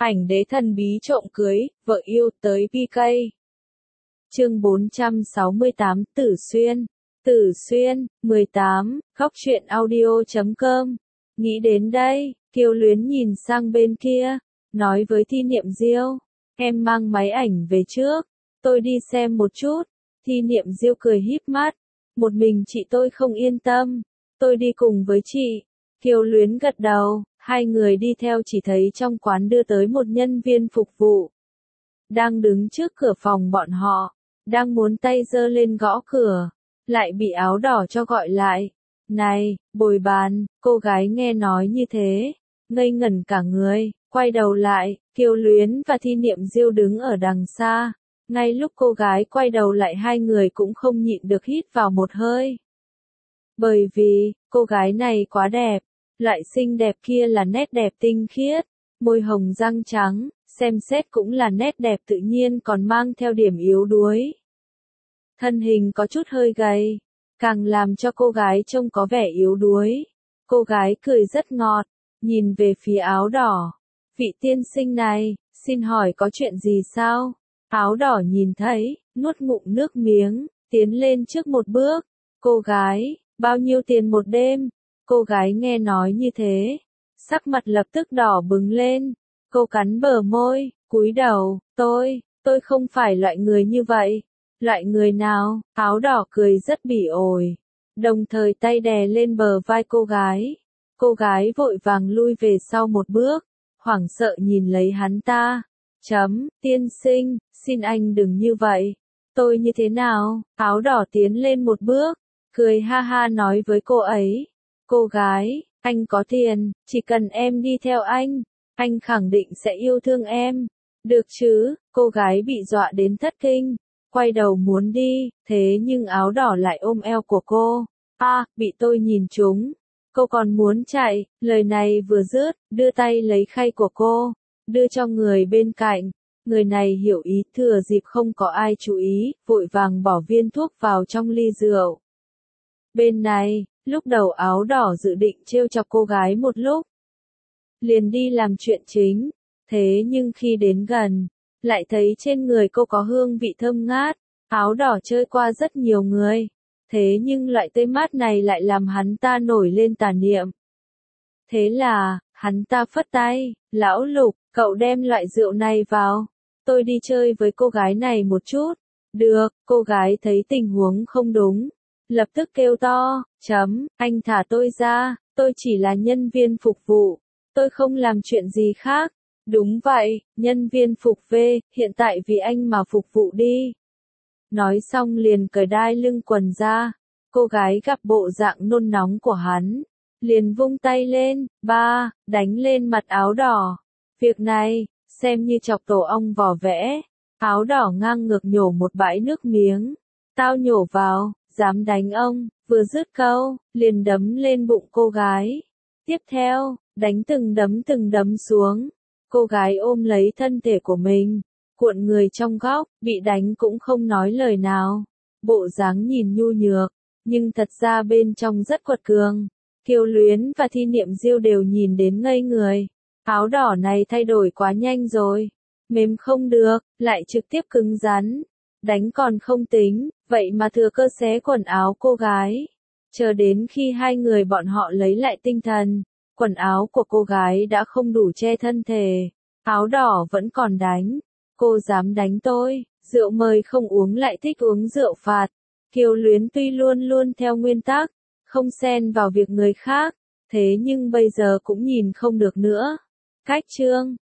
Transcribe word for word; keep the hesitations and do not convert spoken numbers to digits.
Ảnh đế thần bí trộm cưới, vợ yêu tới pê ca. Chương bốn trăm sáu mươi tám Tử Xuyên. Tử Xuyên, mười tám, góc truyện audio chấm com. Nghĩ đến đây, Kiều Luyến nhìn sang bên kia, nói với Thi Niệm Diêu, em mang máy ảnh về trước, tôi đi xem một chút. Thi Niệm Diêu cười híp mắt, một mình chị tôi không yên tâm, tôi đi cùng với chị. Kiều Luyến gật đầu, hai người đi theo chỉ thấy trong quán đưa tới một nhân viên phục vụ. Đang đứng trước cửa phòng bọn họ, đang muốn tay giơ lên gõ cửa, lại bị áo đỏ cho gọi lại. Này, bồi bàn, cô gái nghe nói như thế, ngây ngẩn cả người, quay đầu lại, Kiều Luyến và Thi Niệm Diêu đứng ở đằng xa. Ngay lúc cô gái quay đầu lại hai người cũng không nhịn được hít vào một hơi. Bởi vì, cô gái này quá đẹp, loại xinh đẹp kia là nét đẹp tinh khiết, môi hồng răng trắng, xem xét cũng là nét đẹp tự nhiên còn mang theo điểm yếu đuối. Thân hình có chút hơi gầy, càng làm cho cô gái trông có vẻ yếu đuối. Cô gái cười rất ngọt, nhìn về phía áo đỏ. Vị tiên sinh này, xin hỏi có chuyện gì sao? Áo đỏ nhìn thấy, nuốt ngụm nước miếng, tiến lên trước một bước. Cô gái, bao nhiêu tiền một đêm? Cô gái nghe nói như thế, sắc mặt lập tức đỏ bừng lên. Cô cắn bờ môi, cúi đầu, tôi, tôi không phải loại người như vậy. Loại người nào? Áo đỏ cười rất bỉ ổi, đồng thời tay đè lên bờ vai cô gái. Cô gái vội vàng lui về sau một bước, hoảng sợ nhìn lấy hắn ta. Chấm, tiên sinh, xin anh đừng như vậy. Tôi như thế nào? Áo đỏ tiến lên một bước, cười ha ha nói với cô ấy. Cô gái, anh có tiền, chỉ cần em đi theo anh, anh khẳng định sẽ yêu thương em. Được chứ? Cô gái bị dọa đến thất kinh, quay đầu muốn đi, thế nhưng áo đỏ lại ôm eo của cô. À, bị tôi nhìn trúng. Cô còn muốn chạy, lời này vừa dứt, đưa tay lấy khay của cô, đưa cho người bên cạnh. Người này hiểu ý, thừa dịp không có ai chú ý, vội vàng bỏ viên thuốc vào trong ly rượu. Bên này, lúc đầu áo đỏ dự định trêu chọc cô gái một lúc, liền đi làm chuyện chính. Thế nhưng khi đến gần, lại thấy trên người cô có hương vị thơm ngát. Áo đỏ chơi qua rất nhiều người, thế nhưng loại tươi mát này lại làm hắn ta nổi lên tà niệm. Thế là, hắn ta phất tay, lão Lục, cậu đem loại rượu này vào, tôi đi chơi với cô gái này một chút. Được, cô gái thấy tình huống không đúng, lập tức kêu to, chấm, anh thả tôi ra, tôi chỉ là nhân viên phục vụ, tôi không làm chuyện gì khác. Đúng vậy, nhân viên phục V, hiện tại vì anh mà phục vụ đi. Nói xong liền cởi đai lưng quần ra, cô gái gặp bộ dạng nôn nóng của hắn, liền vung tay lên, ba, đánh lên mặt áo đỏ. Việc này, xem như chọc tổ ong vò vẽ. Áo đỏ ngang ngược nhổ một bãi nước miếng. Tao nhổ vào, dám đánh ông, vừa dứt câu, liền đấm lên bụng cô gái. Tiếp theo, đánh từng đấm từng đấm xuống. Cô gái ôm lấy thân thể của mình, cuộn người trong góc, bị đánh cũng không nói lời nào. Bộ dáng nhìn nhu nhược, nhưng thật ra bên trong rất quật cường. Kiều Luyến và Thi Niệm Diêu đều nhìn đến ngây người. Áo đỏ này thay đổi quá nhanh rồi. Mềm không được, lại trực tiếp cứng rắn. Đánh còn không tính, vậy mà thừa cơ xé quần áo cô gái. Chờ đến khi hai người bọn họ lấy lại tinh thần, quần áo của cô gái đã không đủ che thân thể. Áo đỏ vẫn còn đánh. Cô dám đánh tôi, rượu mời không uống lại thích uống rượu phạt. Kiều Luyến tuy luôn luôn theo nguyên tắc, không xen vào việc người khác, thế nhưng bây giờ cũng nhìn không được nữa. Cách chương